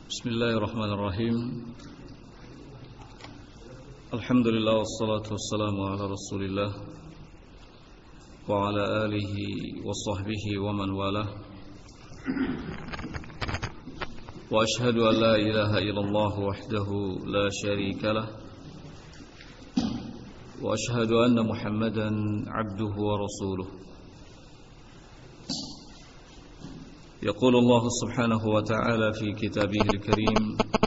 Bismillahirrahmanirrahim. Alhamdulillah wassalatu wassalamu ala Rasulillah wa ala alihi wa sahbihi wa man walah. Wa ashhadu an la ilaha illallah wahdahu la sharika lah. Wa ashhadu anna Muhammadan abduhu wa rasuluh. يقول الله سبحانه وتعالى في كتابه الكريم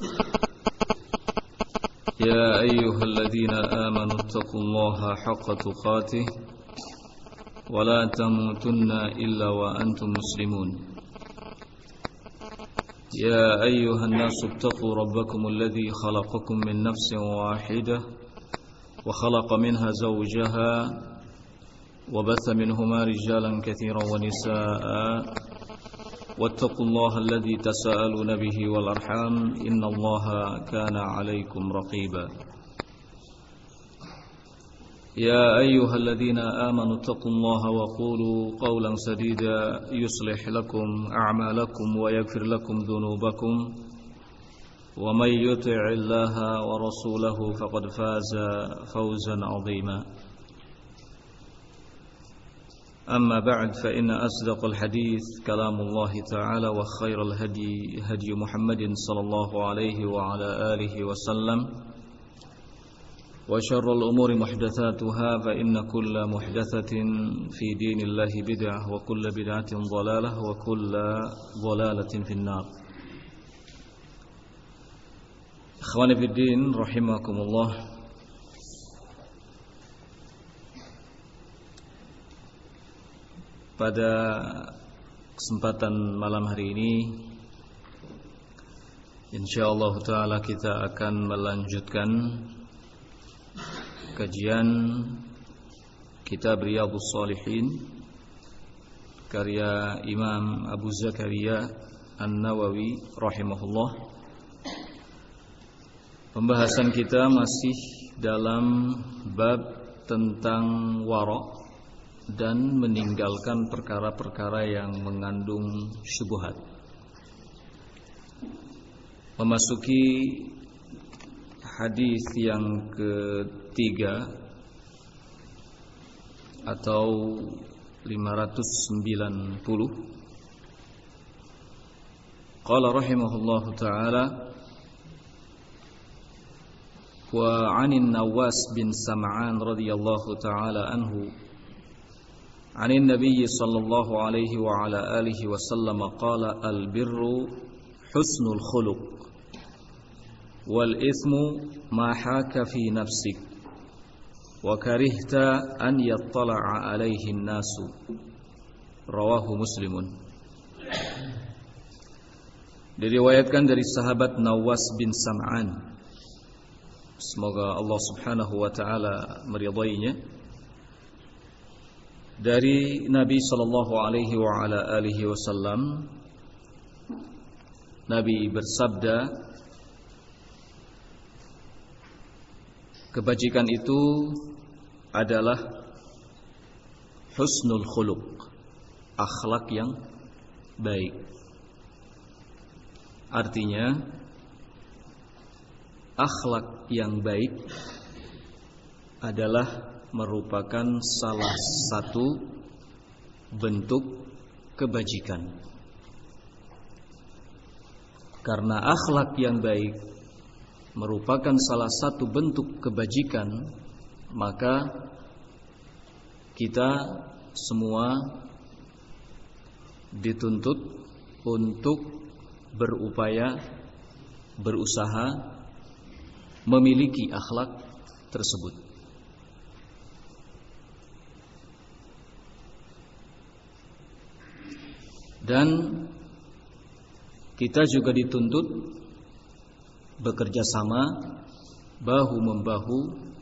يا أيها الذين آمنوا اتقوا الله حق تقاته ولا تموتن إلا وأنتم مسلمون يا أيها الناس اتقوا ربكم الذي خلقكم من نفس واحدة وخلق منها زوجها وبث منهما رجالا كثيرا ونساء واتقوا الله الذي تساءلون به والأرحام إن الله كان عليكم رقيبا يا أيها الذين آمنوا اتقوا الله وقولوا قولا سديدا يصلح لكم أعمالكم ويغفر لكم ذنوبكم ومن يطع الله ورسوله فقد فاز فوزا عظيما أما بعد فإن أصدق الحديث كلام الله تعالى وخير الهدي هدي محمد صلى الله عليه وعلى آله وسلم وشر الأمور محدثاتها فإن كل محدثة في دين الله بدعة وكل بدعة ضلالة وكل ضلالة في النار. إخواني في الدين رحمكم الله. Pada kesempatan malam hari ini insyaallah ta'ala kita akan melanjutkan kajian kitab Riyadhus Shalihin karya Imam Abu Zakaria An-Nawawi rahimahullah. Pembahasan kita masih dalam bab tentang wara' dan meninggalkan perkara-perkara yang mengandung syubhat. Memasuki hadis yang ketiga atau 590. Qala rahimahullahu ta'ala wa 'anin Nawas bin Sam'an radhiyallahu ta'ala anhu عن النبي صلى الله عليه وعلى آله وسلم قال البر حسن الخلق والإثم ما حاك في نفسك وكرهت أن يطلع عليه الناس رواه مسلم. Diriwayatkan dari sahabat Nawas bin Sam'an, semoga Allah subhanahu wa ta'ala meridainya, dari Nabi sallallahu alaihi wa ala alihi wasallam. Nabi bersabda, kebajikan itu adalah husnul khuluq, akhlak yang baik. Artinya akhlak yang baik adalah merupakan salah satu bentuk kebajikan. Karena akhlak yang baik merupakan salah satu bentuk kebajikan, maka kita semua dituntut untuk berupaya, berusaha memiliki akhlak tersebut. Dan kita juga dituntut bekerja sama, bahu membahu,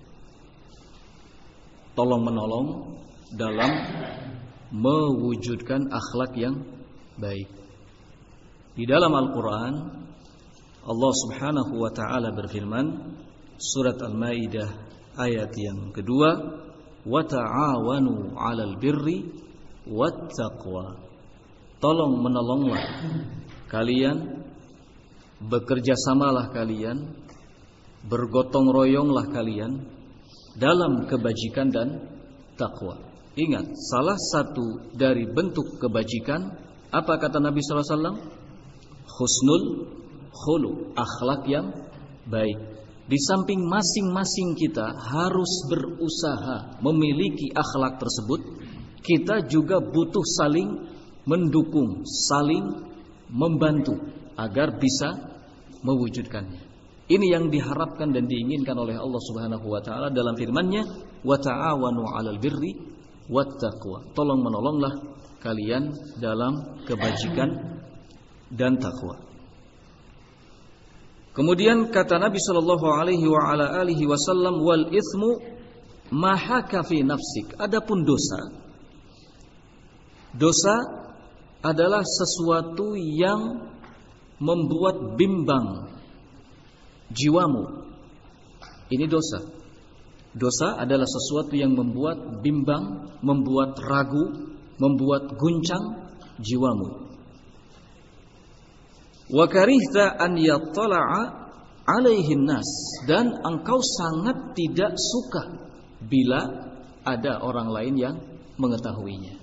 tolong menolong dalam mewujudkan akhlak yang baik. Di dalam Al-Quran Allah subhanahu wa ta'ala berfirman, surat Al-Maidah ayat yang kedua, wa ta'awanu 'alal birri wat taqwa. Tolong menolonglah kalian bekerja samalah kalian, bergotong royonglah kalian dalam kebajikan dan takwa. Ingat, salah satu dari bentuk kebajikan apa kata Nabi sallallahu alaihi wasallam? Husnul khuluq, akhlak yang baik. Di samping masing-masing kita harus berusaha memiliki akhlak tersebut, kita juga butuh saling mendukung, saling membantu agar bisa mewujudkannya. Ini yang diharapkan dan diinginkan oleh Allah Subhanahu wa taala dalam firman-Nya, "Wa ta'awanu 'alal birri wat taqwa." Tolong menolonglah kalian dalam kebajikan dan takwa. Kemudian kata Nabi sallallahu alaihi wa ala alihi wasallam, "Wal itsmu ma haka fi nafsik." Adapun dosa adalah sesuatu yang membuat bimbang jiwamu. Ini dosa. Dosa adalah sesuatu yang membuat bimbang, membuat ragu, membuat guncang jiwamu. Wa karihta an yattala'a alaihi nas, dan engkau sangat tidak suka bila ada orang lain yang mengetahuinya.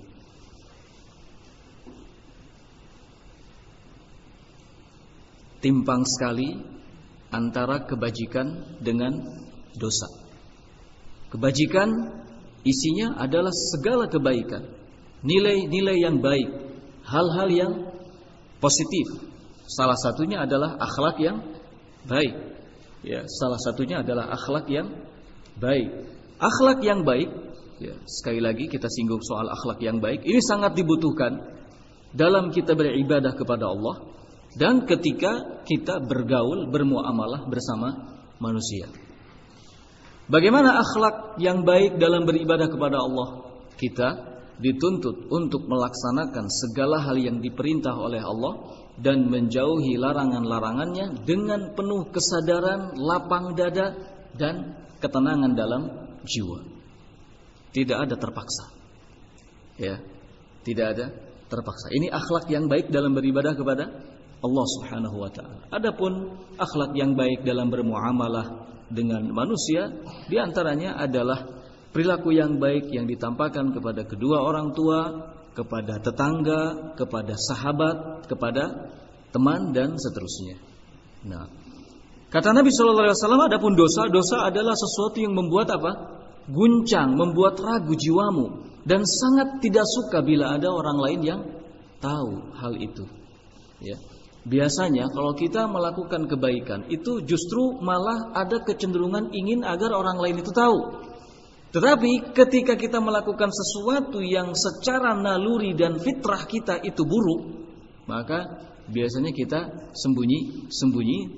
Timpang sekali antara kebajikan dengan dosa. Kebajikan isinya adalah segala kebaikan, nilai-nilai yang baik, hal-hal yang positif. Salah satunya adalah akhlak yang baik. Ya, salah satunya adalah akhlak yang baik. Akhlak yang baik, ya, sekali lagi kita singgung soal akhlak yang baik. Ini sangat dibutuhkan dalam kita beribadah kepada Allah dan ketika kita bergaul, bermuamalah bersama manusia. Bagaimana akhlak yang baik dalam beribadah kepada Allah? Kita dituntut untuk melaksanakan segala hal yang diperintah oleh Allah dan menjauhi larangan-larangannya dengan penuh kesadaran, lapang dada, dan ketenangan dalam jiwa. Tidak ada terpaksa. Ya, tidak ada terpaksa. Ini akhlak yang baik dalam beribadah kepada Allah Subhanahu wa taala. Adapun akhlak yang baik dalam bermuamalah dengan manusia, di antaranya adalah perilaku yang baik yang ditampakkan kepada kedua orang tua, kepada tetangga, kepada sahabat, kepada teman dan seterusnya. Nah, kata Nabi sallallahu alaihi wasallam, adapun dosa adalah sesuatu yang membuat apa? Guncang, membuat ragu jiwamu dan sangat tidak suka bila ada orang lain yang tahu hal itu. Ya. Biasanya kalau kita melakukan kebaikan itu justru malah ada kecenderungan ingin agar orang lain itu tahu. Tetapi ketika kita melakukan sesuatu yang secara naluri dan fitrah kita itu buruk, maka biasanya kita sembunyi,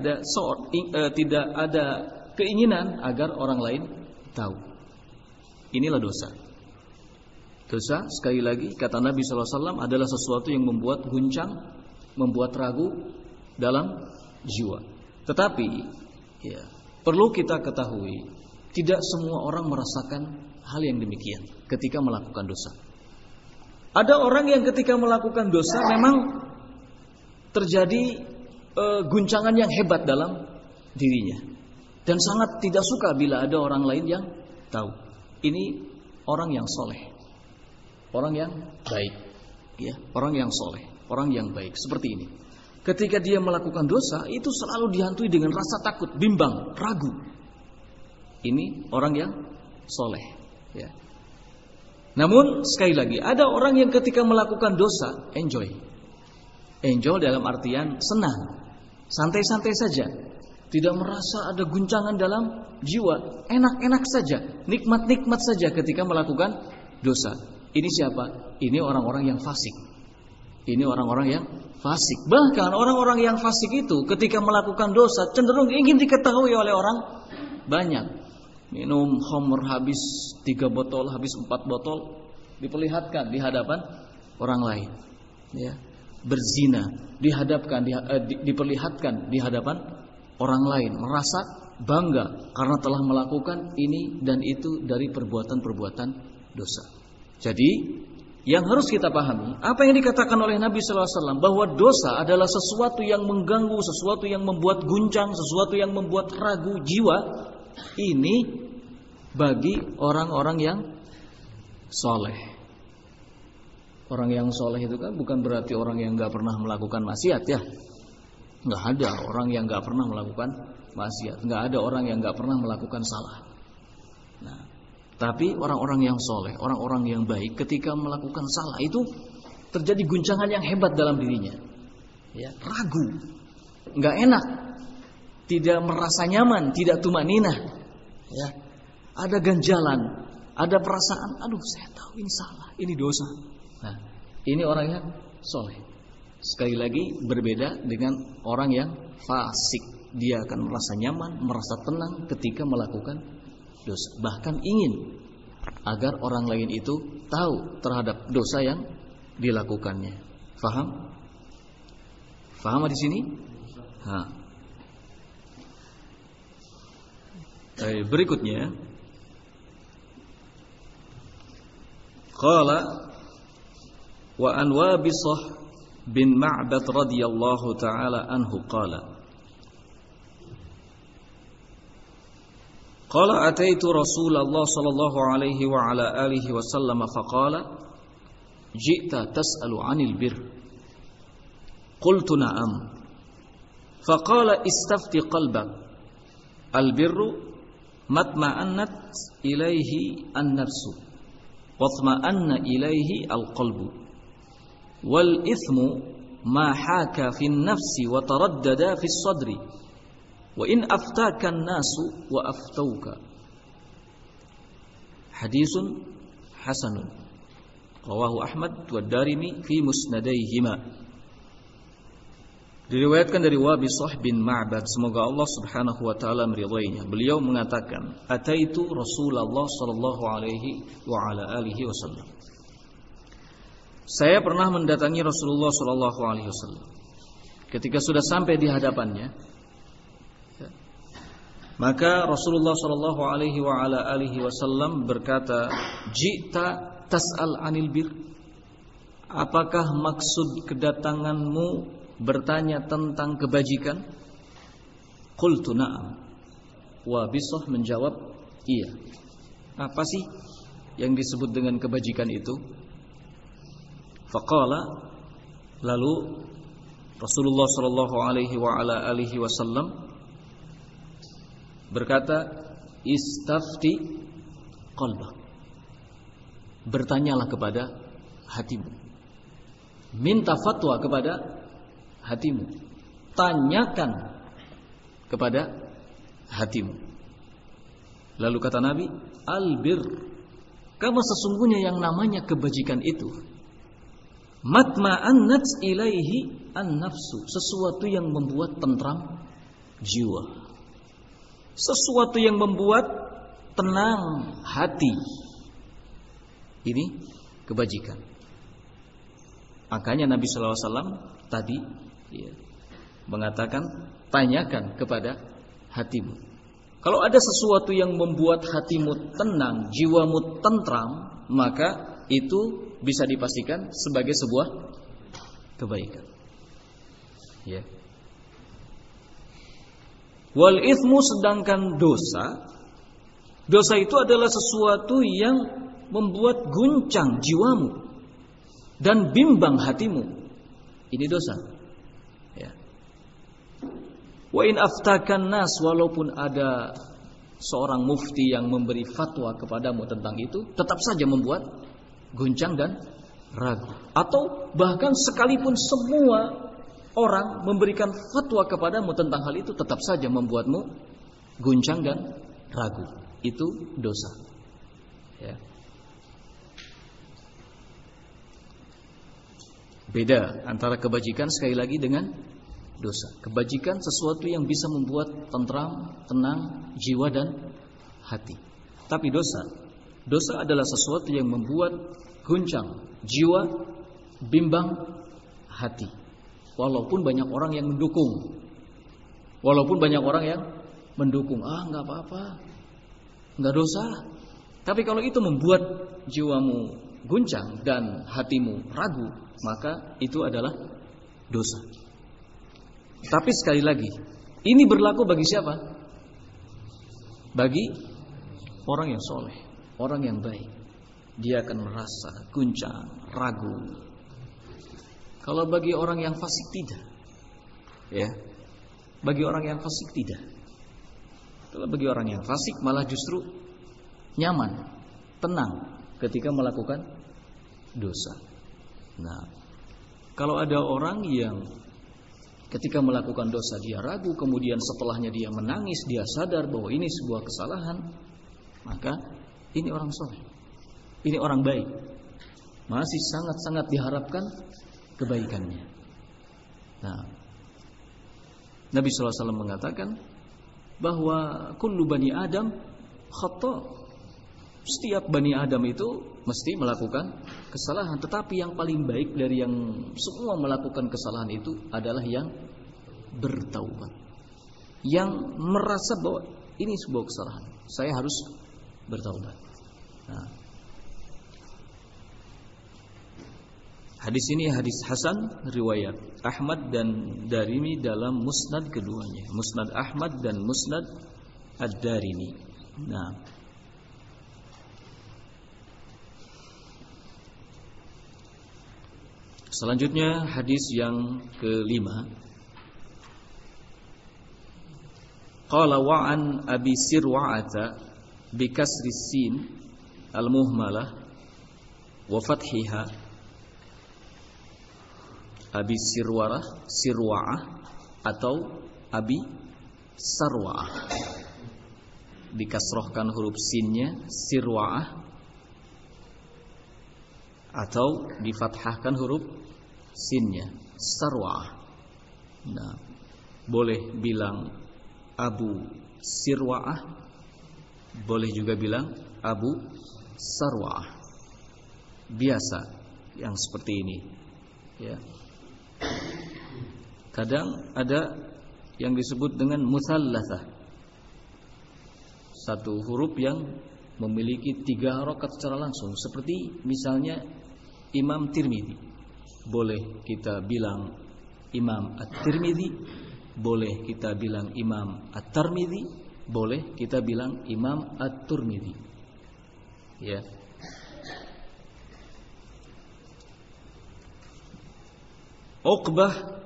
tidak ada keinginan agar orang lain tahu. Inilah dosa. Dosa, sekali lagi kata Nabi sallallahu alaihi wasallam, adalah sesuatu yang membuat guncang, membuat ragu dalam jiwa. Tetapi ya, perlu kita ketahui, tidak semua orang merasakan hal yang demikian ketika melakukan dosa. Ada orang yang ketika melakukan dosa memang terjadi guncangan yang hebat dalam dirinya dan sangat tidak suka bila ada orang lain yang tahu. Ini orang yang soleh, orang yang baik, ya, orang yang soleh, orang yang baik seperti ini. Ketika dia melakukan dosa itu selalu dihantui dengan rasa takut, bimbang, ragu. Ini orang yang soleh, ya. Namun sekali lagi, ada orang yang ketika melakukan dosa enjoy dalam artian senang, santai-santai saja, tidak merasa ada guncangan dalam jiwa, enak-enak saja, nikmat-nikmat saja ketika melakukan dosa. Ini siapa? Ini orang-orang yang fasik. Ini orang-orang yang fasik. Bahkan orang-orang yang fasik itu ketika melakukan dosa cenderung ingin diketahui oleh orang banyak. Minum khamr habis 3 botol, habis 4 botol, diperlihatkan di hadapan orang lain. Ya. Berzina, diperlihatkan di hadapan orang lain, merasa bangga karena telah melakukan ini dan itu dari perbuatan-perbuatan dosa. Jadi yang harus kita pahami, apa yang dikatakan oleh Nabi sallallahu alaihi wasallam bahwa dosa adalah sesuatu yang mengganggu, sesuatu yang membuat guncang, sesuatu yang membuat ragu jiwa, ini bagi orang-orang yang soleh. Orang yang soleh itu kan bukan berarti orang yang gak pernah melakukan maksiat ya. Gak ada orang yang gak pernah melakukan maksiat, gak ada orang yang gak pernah melakukan salah. Nah, tapi orang-orang yang soleh, orang-orang yang baik, ketika melakukan salah itu terjadi guncangan yang hebat dalam dirinya. Ya, ragu, nggak enak, tidak merasa nyaman, tidak tumaninah. Ya, ada ganjalan, ada perasaan, aduh saya tahu ini salah, ini dosa. Nah, ini orang yang soleh. Sekali lagi berbeda dengan orang yang fasik. Dia akan merasa nyaman, merasa tenang ketika melakukan dosa, bahkan ingin agar orang lain itu tahu terhadap dosa yang dilakukannya. Faham? Faham di sini? Berikutnya, qala wa an Wabisah bin Ma'bad radhiyallahu taala anhu qala qala ataitu Rasulullah sallallahu alaihi wa ala alihi wasallam faqala ji'ta tas'alu 'anil bir qultu na'am faqala istafti qalbak al-birru matma'annat ilaihi an-nafsu watma'anna ilaihi al-qalbu wal ithmu ma haka fi an-nafsi wa taraddada fi as-sadri wa in aftaka an-nasu wa aftauka. Hadisun hasanun rawahu Ahmad wa Darimi fi musnadaihima. Diriwayatkan dari Wabisah bin Ma'bad, semoga Allah Subhanahu wa taala meridainya. Beliau mengatakan, ataitu Rasulullah sallallahu alaihi wa ala alihi wasallam. Saya pernah mendatangi Rasulullah sallallahu alaihi wasallam. Ketika sudah sampai di hadapannya, maka Rasulullah sallallahu alaihi wa ala alihi wasallam berkata, "Ji'ta tas'al 'anil bir?" Apakah maksud kedatanganmu bertanya tentang kebajikan? Qultu na'am. Wabisah menjawab, iya. Apa sih yang disebut dengan kebajikan itu? Faqala, lalu Rasulullah sallallahu alaihi wa ala alihi wasallam berkata, istafti qalbak. Bertanyalah kepada hatimu. Minta fatwa kepada hatimu. Tanyakan kepada hatimu. Lalu kata Nabi, albir, karena sesungguhnya yang namanya kebajikan itu matma'annat ilaihi an-nafsu, sesuatu yang membuat tentram jiwa, sesuatu yang membuat tenang hati. Ini kebajikan. Makanya Nabi sallallahu alaihi wasallam tadi mengatakan, tanyakan kepada hatimu. Kalau ada sesuatu yang membuat hatimu tenang, jiwamu tentram, maka itu bisa dipastikan sebagai sebuah kebaikan. Ya. Wal ithmu, sedangkan dosa itu adalah sesuatu yang membuat guncang jiwamu dan bimbang hatimu. Ini dosa. Ya. Wa in aftakan nas, walaupun ada seorang mufti yang memberi fatwa kepadamu tentang itu, tetap saja membuat guncang dan ragu. Atau bahkan sekalipun semua orang memberikan fatwa kepadamu tentang hal itu, tetap saja membuatmu guncang dan ragu. Itu dosa. Ya. Beda antara kebajikan sekali lagi dengan dosa. Kebajikan sesuatu yang bisa membuat tentram, tenang jiwa dan hati. Tapi dosa adalah sesuatu yang membuat guncang jiwa, bimbang hati. Walaupun banyak orang yang mendukung. Enggak apa-apa, enggak dosa. Tapi kalau itu membuat jiwamu guncang dan hatimu ragu, maka itu adalah dosa. Tapi sekali lagi, ini berlaku bagi siapa? Bagi orang yang soleh, orang yang baik. Dia akan merasa guncang, ragu. Kalau bagi orang yang fasik tidak. Ya. Bagi orang yang fasik tidak. Kalau bagi orang yang fasik malah justru nyaman, tenang ketika melakukan dosa. Nah, kalau ada orang yang ketika melakukan dosa dia ragu, kemudian setelahnya dia menangis, dia sadar bahwa ini sebuah kesalahan, maka ini orang soleh, ini orang baik, masih sangat-sangat diharapkan kebaikannya. Nah, Nabi SAW mengatakan bahwa kullu bani Adam khata'. Setiap bani Adam itu mesti melakukan kesalahan, tetapi yang paling baik dari yang semua melakukan kesalahan itu adalah yang bertaubat, yang merasa bahwa ini sebuah kesalahan, saya harus bertaubat. Nah, hadis ini hadis hasan riwayat Ahmad dan Darimi dalam musnad keduanya, musnad Ahmad dan musnad Ad-Darimi. Nah, selanjutnya hadis yang kelima. Qala wa an Abi Sirwa'ata bi kasri sin al-muhmalah wa fathiha. Abi Sirwa'ah atau Abi Sarwa'ah, dikasrohkan huruf sinnya Sirwa'ah, atau difathahkan huruf sinnya Sarwa'ah. Nah, boleh bilang Abu Sirwa'ah, boleh juga bilang Abu Sarwa'ah. Biasa yang seperti ini, ya. Kadang ada yang disebut dengan mutsallatsah, satu huruf yang memiliki 3 harokat secara langsung, seperti misalnya Imam Tirmidzi. Boleh kita bilang Imam At-Tirmidzi, boleh kita bilang Imam At-Tirmidzi, boleh kita bilang Imam At-Tirmidzi. Ya. Uqbah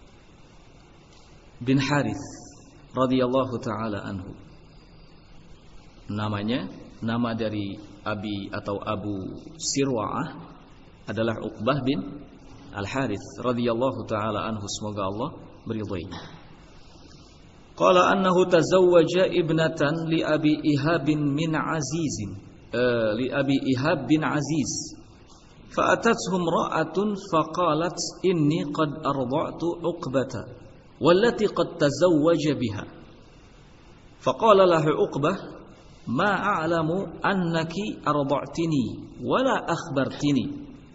bin Harith radhiyallahu taala anhu. Namanya, nama dari Abi atau Abu Sirwa'ah adalah Uqbah bin Al-Harith radhiyallahu taala anhu, semoga Allah meridainya. Qala annahu tazawwaja ibnatan li Abi Ihab bin Aziz, li Abi Ihab bin Aziz. فأتته امرأة فقالت إني قد أرضعت عقبة والتي قد تزوج بها. فقال له عقبة ما أعلم أنك أرضعتني ولا أخبرتني.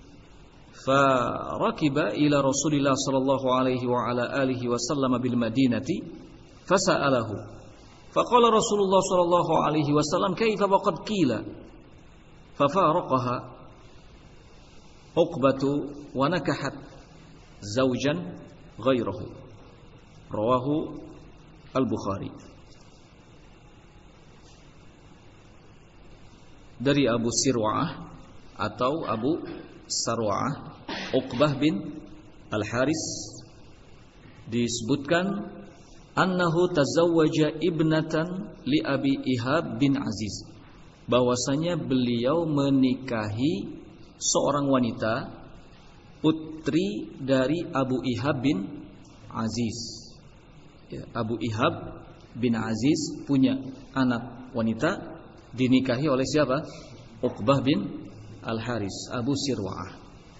فركب إلى رسول الله صلى الله عليه وعلى آله وسلم بالمدينة فسأله فقال رسول الله صلى الله عليه وسلم كيف وقد قيل. ففارقها Uqbatu wa nakahat zawjan ghairahu. Rawahu Al-Bukhari. Dari Abu Sirwa'ah atau Abu Sarwa'ah, Uqbah bin Al-Haris, disebutkan annahu tazawwaja ibnatan li Abi Ihab bin Aziz, bahwasanya beliau menikahi seorang wanita, putri dari Abu Ihab bin Aziz. Ya, Abu Ihab bin Aziz punya anak wanita, dinikahi oleh siapa? Uqbah bin Al-Haris, Abu Sirwa'ah.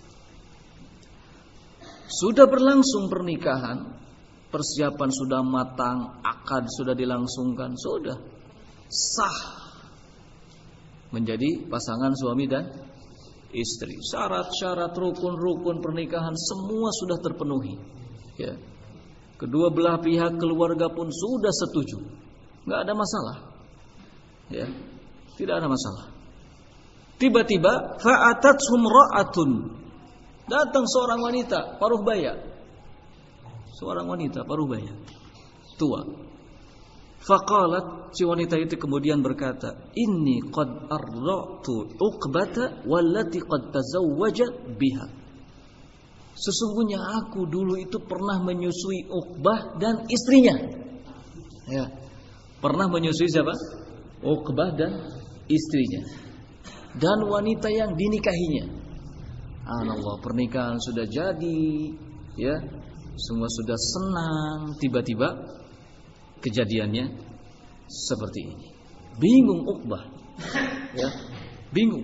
Sudah berlangsung pernikahan, persiapan sudah matang, akad sudah dilangsungkan, sudah sah menjadi pasangan suami dan istri. Syarat-syarat rukun-rukun pernikahan semua sudah terpenuhi. Ya. Kedua belah pihak keluarga pun sudah setuju. Enggak ada masalah. Ya. Tidak ada masalah. Tiba-tiba fa'atathum ra'atun. Datang seorang wanita paruh baya. Seorang wanita paruh baya, tua. Faqalat, si wanita itu kemudian berkata, "Inni qad arda'tu Uqbata wallati qad tazawwaja biha." Sesungguhnya aku dulu itu pernah menyusui Uqbah dan istrinya. Ya. Pernah menyusui siapa? Uqbah dan istrinya. Dan wanita yang dinikahinya. Allah, pernikahan sudah jadi, ya. Semua sudah senang, tiba-tiba kejadiannya seperti ini. Bingung Uqbah. Ya, bingung.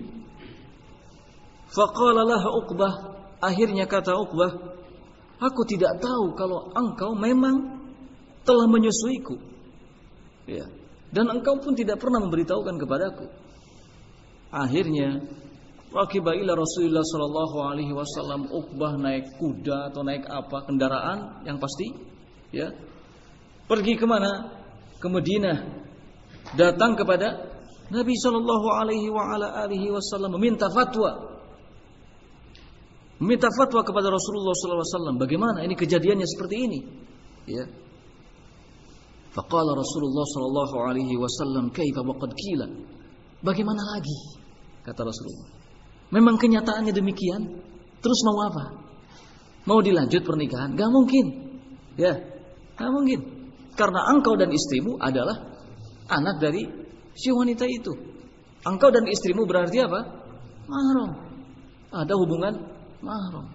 Faqala laha Uqbah, akhirnya kata Uqbah, aku tidak tahu kalau engkau memang telah menyusuiku. Ya. Dan engkau pun tidak pernah memberitahukan kepadaku. Akhirnya rakiba ila Rasulullah sallallahu alaihi wasallam, Uqbah naik kuda atau naik apa, kendaraan yang pasti, ya. Pergi kemana? Ke Madinah. Datang kepada Nabi sallallahu alaihi wasallam meminta fatwa. Meminta fatwa kepada Rasulullah sallallahu alaihi wasallam, bagaimana ini kejadiannya seperti ini? Ya. Faqala Rasulullah sallallahu alaihi wasallam, "Kaifa waqad qila?" Bagaimana lagi? Kata Rasulullah. Memang kenyataannya demikian. Terus mau apa? Mau dilanjut pernikahan? Gak mungkin. Ya, gak mungkin. Karena engkau dan istrimu adalah anak dari si wanita itu. Engkau dan istrimu berarti apa? Mahram. Ada hubungan mahram.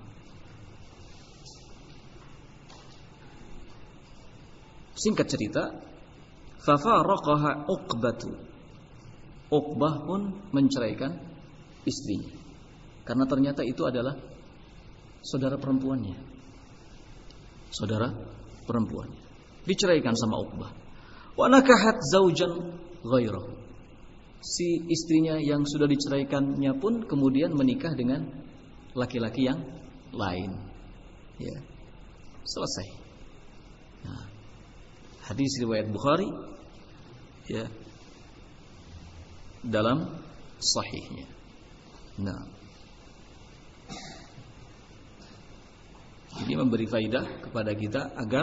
Singkat cerita, fafaraqaha Uqbatu. Uqbah pun menceraikan istrinya. Karena ternyata itu adalah saudara perempuannya. Saudara perempuannya. Diceraikan sama Uqbah. Wa nakahat zaujan ghairahu. Si istrinya yang sudah diceraikannya pun kemudian menikah dengan laki-laki yang lain. Ya. Selesai. Nah, hadis riwayat Bukhari, ya, dalam sahihnya. Nah, ini memberi faidah kepada kita agar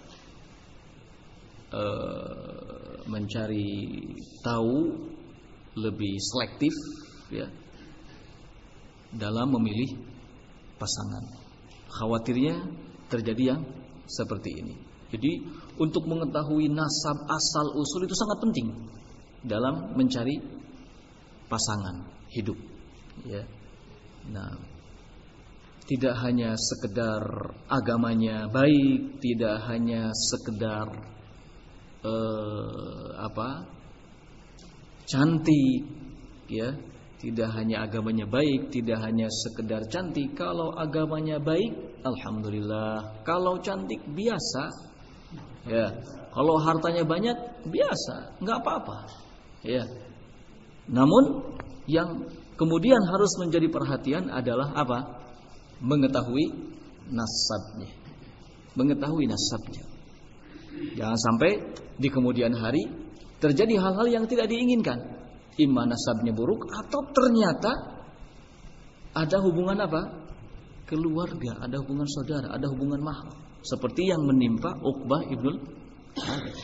mencari tahu lebih selektif, ya, dalam memilih pasangan. Khawatirnya terjadi yang seperti ini. Jadi untuk mengetahui nasab asal usul itu sangat penting dalam mencari pasangan hidup. Ya. Nah, tidak hanya sekedar agamanya baik, tidak hanya sekedar cantik, ya. Tidak hanya agamanya baik, tidak hanya sekedar cantik. Kalau agamanya baik, alhamdulillah. Kalau cantik biasa, ya. Kalau hartanya banyak biasa, nggak apa-apa, ya. Namun yang kemudian harus menjadi perhatian adalah apa? Mengetahui nasabnya. Mengetahui nasabnya. Jangan sampai di kemudian hari terjadi hal-hal yang tidak diinginkan. Imma nasabnya buruk atau ternyata ada hubungan apa? Keluarga, ada hubungan saudara, ada hubungan mahram. Seperti yang menimpa Uqbah ibnul Harits.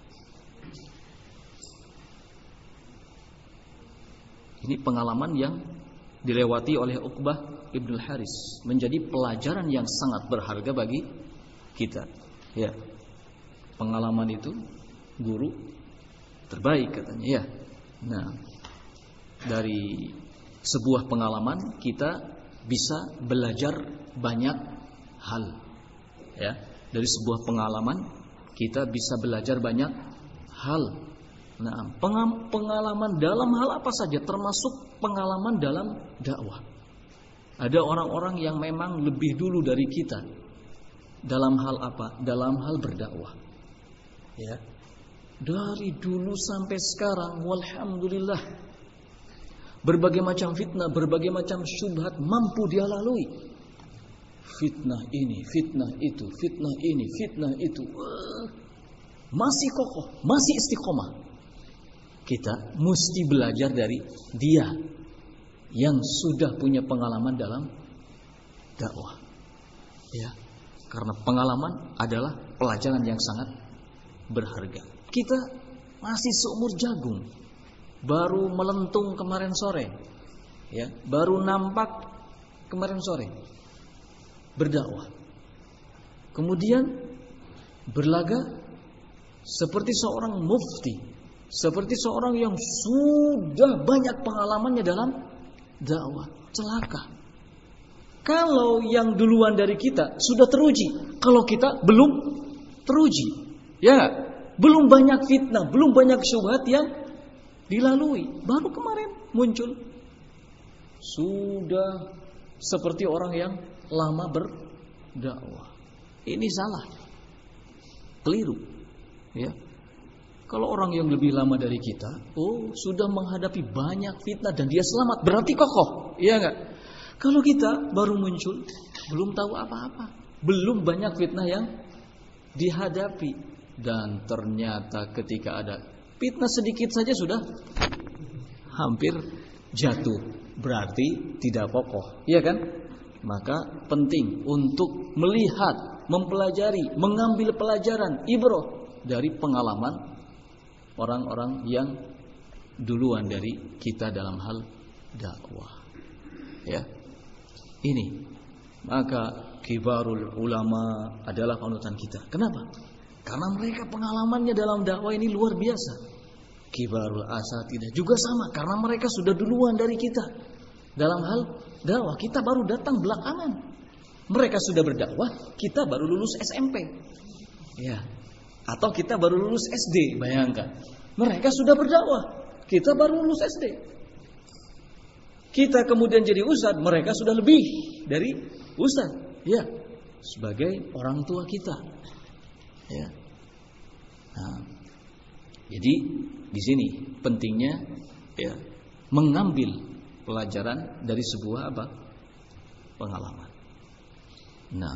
Ini pengalaman yang dilewati oleh Uqbah ibnul Harits, menjadi pelajaran yang sangat berharga bagi kita. Ya, pengalaman itu guru terbaik katanya. Ya, nah, dari sebuah pengalaman kita bisa belajar banyak hal. Ya, dari sebuah pengalaman kita bisa belajar banyak hal. Nah, pengalaman dalam hal apa saja, termasuk pengalaman dalam dakwah. Ada orang-orang yang memang lebih dulu dari kita dalam hal apa? Dalam hal berdakwah. Ya. Dari dulu sampai sekarang, walhamdulillah, berbagai macam fitnah, berbagai macam syubhat mampu dia lalui. Fitnah ini, fitnah itu, fitnah ini, fitnah itu. Masih kokoh, masih istiqomah. Kita mesti belajar dari dia. yang sudah punya pengalaman dalam dakwah. Ya, karena pengalaman adalah pelajaran yang sangat berharga. Kita masih seumur jagung, baru melentung kemarin sore, ya, baru nampak kemarin sore berdakwah. Kemudian berlaga seperti seorang mufti, seperti seorang yang sudah banyak pengalamannya dalam dakwah. Celaka. Kalau yang duluan dari kita sudah teruji, kalau kita belum teruji, ya, belum banyak fitnah, belum banyak syubhat yang dilalui, baru kemarin muncul, sudah seperti orang yang lama berdakwah. Ini salah, keliru, ya. Kalau orang yang lebih lama dari kita, sudah menghadapi banyak fitnah dan dia selamat, berarti kokoh, iya enggak? Kalau kita baru muncul, belum tahu apa-apa, belum banyak fitnah yang dihadapi, dan ternyata ketika ada fitnah sedikit saja sudah hampir jatuh, berarti tidak kokoh, iya kan? Maka penting untuk melihat, mempelajari, mengambil pelajaran, ibrah dari pengalaman orang-orang yang duluan dari kita dalam hal dakwah. Ya. Ini. Maka kibarul ulama adalah panutan kita. Kenapa? Karena mereka pengalamannya dalam dakwah ini luar biasa. Kibarul asatidah juga sama, karena mereka sudah duluan dari kita dalam hal dakwah. Kita baru datang belakangan. Mereka sudah berdakwah, kita baru lulus SMP. Ya. Atau kita baru lulus SD, bayangkan. Mereka sudah berdakwah, kita baru lulus SD. Kita kemudian jadi ustadz, mereka sudah lebih dari ustadz. Ya, sebagai orang tua kita. Ya. Nah, jadi di sini pentingnya, ya, mengambil pelajaran dari sebuah apa? Pengalaman. Nah,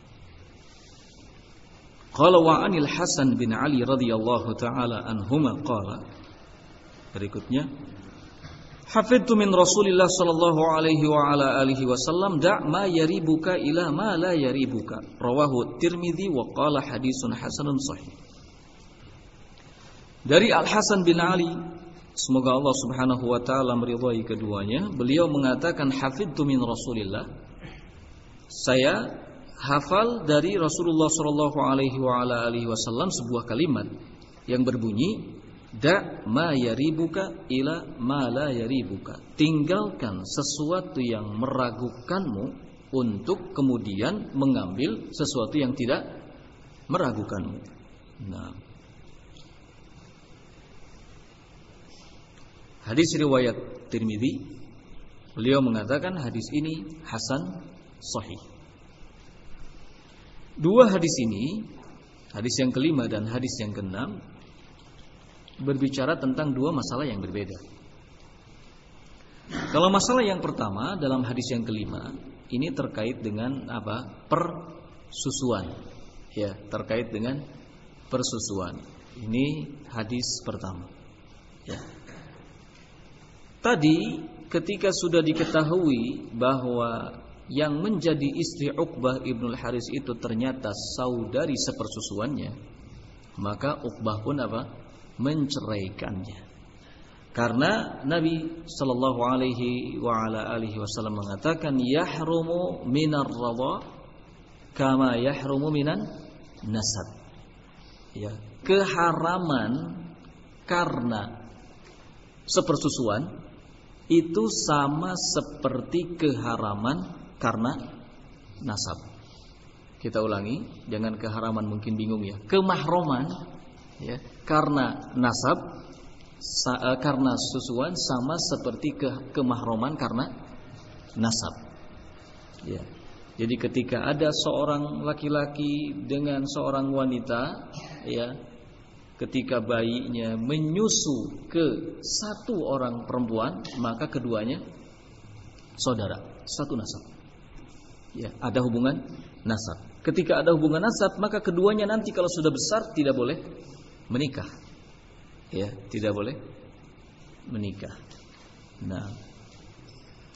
qala wa 'anil Hasan bin Ali radhiyallahu taala anhuma qala, berikutnya, hafidtu min Rasulillah sallallahu alaihi wa ala alihi wasallam da' ma yaribuka ila ma la yaribuka, rawahu Tirmidzi wa qala hadisun hasanun sahih. Dari Al Hasan bin Ali, semoga Allah Subhanahu wa taala meridhai keduanya, beliau mengatakan, hafidtu min Rasulillah, saya hafal dari Rasulullah sallallahu alaihi wa ala alihi wasallam sebuah kalimat yang berbunyi, da' ma yaribuka ila ma la yaribuka, tinggalkan sesuatu yang meragukanmu untuk kemudian mengambil sesuatu yang tidak meragukanmu. Nah, hadis riwayat Tirmidzi, beliau mengatakan hadis ini hasan sahih. Dua hadis ini, hadis yang kelima dan hadis yang keenam, berbicara tentang dua masalah yang berbeda. Kalau masalah yang pertama dalam hadis yang kelima, ini terkait dengan apa? Persusuan. Ya, terkait dengan persusuan. Ini hadis pertama. Ya. Tadi ketika sudah diketahui bahwa yang menjadi istri Uqbah ibnul Haris itu ternyata saudari sepersusuannya, maka Uqbah pun apa? Menceraikannya. Karena Nabi sallallahu alaihi wa ala alihi wasallam mengatakan, yahrumu minar radha kama yahrumu minan nasab. Ya, keharaman karena sepersusuan itu sama seperti keharaman karena nasab. Kita ulangi, jangan keharaman mungkin bingung ya. Kemahroman, ya, karena nasab, karena susuan sama seperti kemahroman karena nasab. Ya. Jadi ketika ada seorang laki-laki dengan seorang wanita, ya, ketika bayinya menyusu ke satu orang perempuan, maka keduanya saudara, satu nasab. Ya, ada hubungan nasab. Ketika ada hubungan nasab, maka keduanya nanti kalau sudah besar tidak boleh menikah. Ya, tidak boleh menikah. Nah,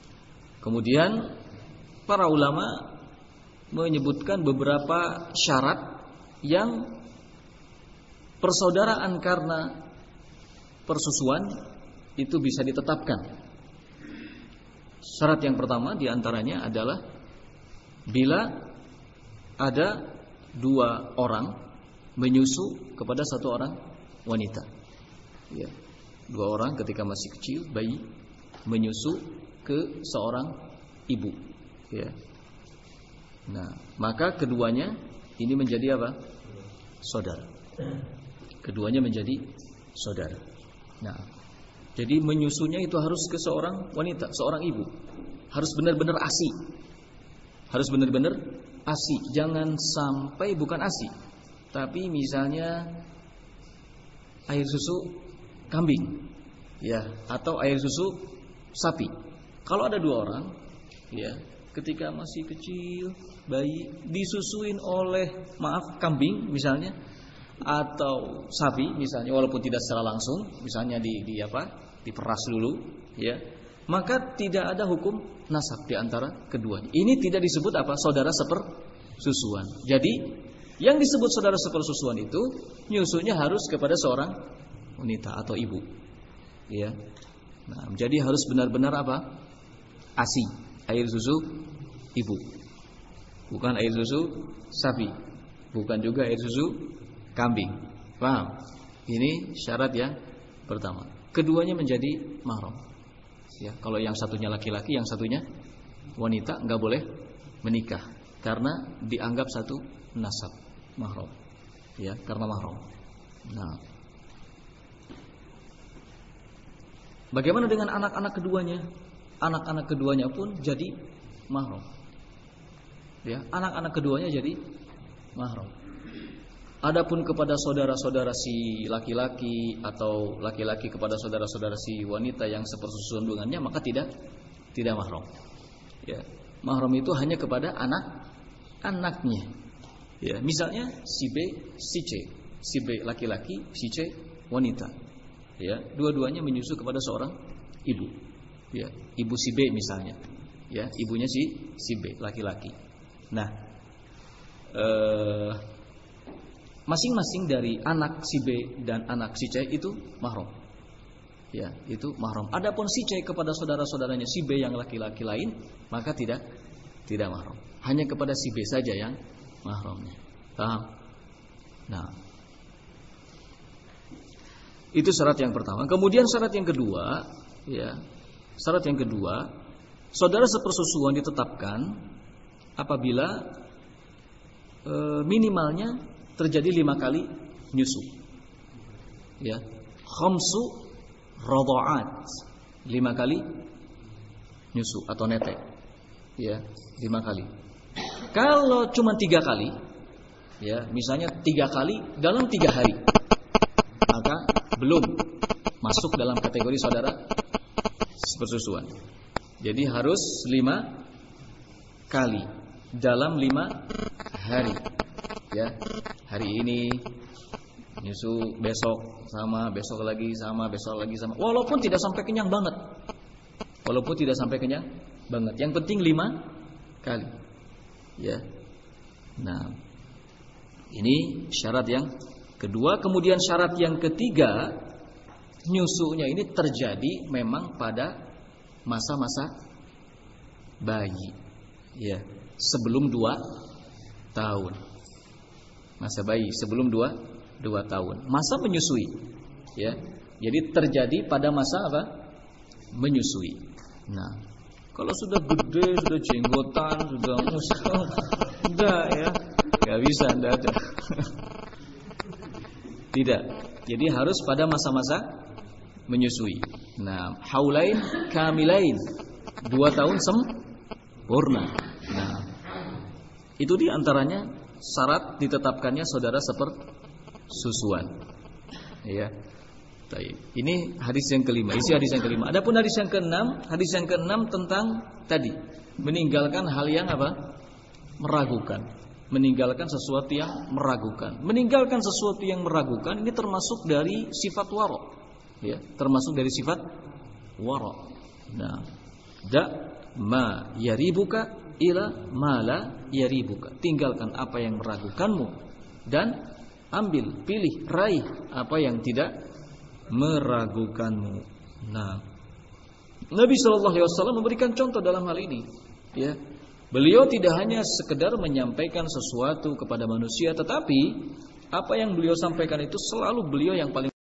Kemudian para ulama menyebutkan beberapa syarat yang persaudaraan karena persusuan itu bisa ditetapkan. Syarat yang pertama diantaranya adalah bila ada dua orang menyusu kepada satu orang wanita. Ya. Dua orang ketika masih kecil, bayi, menyusu ke seorang ibu. Ya. Nah, maka keduanya ini menjadi apa? Saudara. Keduanya menjadi saudara. Nah, jadi menyusunya itu harus ke seorang wanita, seorang ibu. Harus benar-benar ASI. Harus benar-benar ASI. Jangan sampai bukan ASI, tapi misalnya air susu kambing, ya, atau air susu sapi. Kalau ada dua orang, ya, ketika masih kecil, bayi disusuin oleh kambing misalnya, atau sapi misalnya, walaupun tidak secara langsung, misalnya diperas dulu, ya, maka tidak ada hukum nasab di antara keduanya. Ini tidak disebut apa? Saudara sepersusuan. Jadi yang disebut saudara sepersusuan itu nyusunya harus kepada seorang wanita atau ibu, ya. Nah, jadi harus benar-benar apa? ASI, air susu ibu, bukan air susu sapi, bukan juga air susu kambing. Paham? Ini syarat yang pertama. Keduanya menjadi mahram. Ya, kalau yang satunya laki-laki, yang satunya wanita, enggak boleh menikah karena dianggap satu nasab, mahram. Ya, karena mahram. Nah, bagaimana dengan anak-anak keduanya? Anak-anak keduanya pun jadi mahram. Ya, anak-anak keduanya jadi mahram. Adapun kepada saudara-saudara si laki-laki atau laki-laki kepada saudara-saudara si wanita yang sepersusuan dengannya, maka tidak mahram. Ya, mahram itu hanya kepada anak-anaknya. Ya, misalnya si B, si C, si B laki-laki, si C wanita. Ya, dua-duanya menyusu kepada seorang ibu. Ya, ibu si B misalnya. Ya, ibunya si B laki-laki. Nah, masing-masing dari anak si B dan anak si C itu mahram. Ya, itu mahram. Adapun si C kepada saudara-saudaranya si B yang laki-laki lain, maka tidak mahram. Hanya kepada si B saja yang mahramnya. Paham? Nah, itu syarat yang pertama. Kemudian syarat yang kedua, ya. Syarat yang kedua, saudara sepersusuan ditetapkan apabila minimalnya terjadi 5 kali nyusu. Ya. Khamsu radha'at. 5 kali nyusu atau netek. Ya, 5 kali. Kalau cuma 3 kali, ya, misalnya 3 kali dalam 3 hari, maka belum masuk dalam kategori saudara sepersusuan. Jadi harus 5 kali dalam 5 hari. Ya, hari ini nyusu, besok sama, besok lagi sama, besok lagi sama. Walaupun tidak sampai kenyang banget. Yang penting 5 kali. Ya. Nah, ini syarat yang kedua. Kemudian syarat yang ketiga, nyusunya ini terjadi memang pada masa-masa bayi. Ya, sebelum 2 tahun. Masa bayi sebelum 2 tahun. Masa menyusui. Ya. Jadi terjadi pada masa apa? Menyusui. Nah, kalau sudah gede, sudah jenggotan, sudah muskel, enggak ya. Enggak bisa, enggak ada. Tidak. Jadi harus pada masa-masa menyusui. Nah, haulain kamilain, 2 tahun sempurna. Nah, itu diantaranya syarat ditetapkannya saudara sepersusuan. Ya. Baik. Ini hadis yang kelima. Isi hadis yang kelima. Adapun hadis yang keenam, tentang tadi meninggalkan hal yang apa? Meragukan. Meninggalkan sesuatu yang meragukan. Meninggalkan sesuatu yang meragukan ini termasuk dari sifat wara. Ya, termasuk dari sifat wara. Nah, ma yaribuka ila ma la yaribuka. Tinggalkan apa yang meragukanmu dan pilih, raih apa yang tidak meragukanmu. Nah, Nabi SAW memberikan contoh dalam hal ini. Ya, beliau tidak hanya sekedar menyampaikan sesuatu kepada manusia, tetapi apa yang beliau sampaikan itu selalu beliau yang paling